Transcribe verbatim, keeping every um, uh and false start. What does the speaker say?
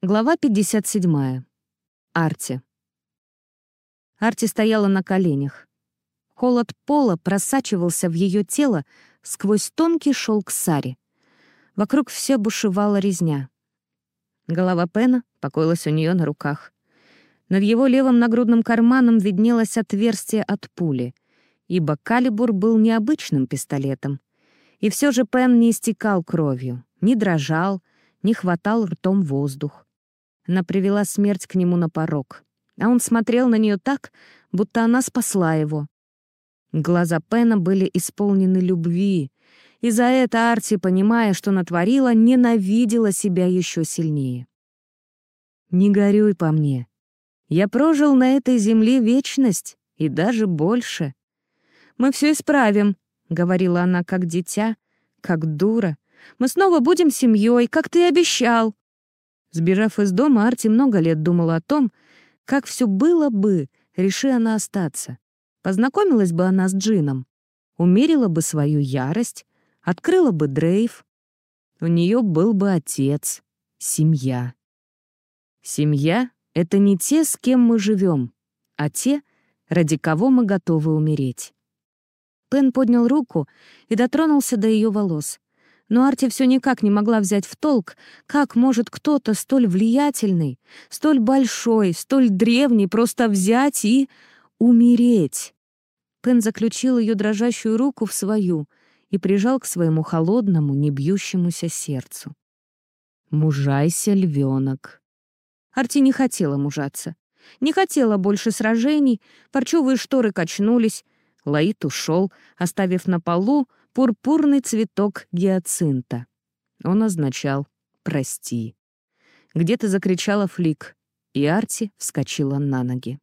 Глава пятьдесят седьмая. Арти. Арти стояла на коленях. Холод пола просачивался в ее тело сквозь тонкий шелк сари. Вокруг все бушевала резня. Голова Пена покоилась у нее на руках. Над его левым нагрудным карманом виднелось отверстие от пули, ибо калибр был необычным пистолетом. И все же Пен не истекал кровью, не дрожал, не хватал ртом воздух. Она привела смерть к нему на порог, а он смотрел на нее так, будто она спасла его. Глаза Пена были исполнены любви, и за это Арти, понимая, что натворила, ненавидела себя еще сильнее. «Не горюй по мне. Я прожил на этой земле вечность, и даже больше. Мы все исправим», — говорила она как дитя, как дура. «Мы снова будем семьей, как ты обещал». Сбежав из дома, Арти много лет думала о том, как все было бы, реши она остаться. Познакомилась бы она с Джином, умерила бы свою ярость, открыла бы дрейф. У нее был бы отец, семья. Семья — это не те, с кем мы живем, а те, ради кого мы готовы умереть. Пен поднял руку и дотронулся до ее волос. Но Арти все никак не могла взять в толк, как может кто-то столь влиятельный, столь большой, столь древний просто взять и умереть. Пен заключил ее дрожащую руку в свою и прижал к своему холодному, не бьющемуся сердцу. «Мужайся, львенок». Арти не хотела мужаться. Не хотела больше сражений, парчевые шторы качнулись, Лаид ушел, оставив на полу пурпурный цветок гиацинта. Он означал «прости». Где-то закричала Флик, и Арти вскочила на ноги.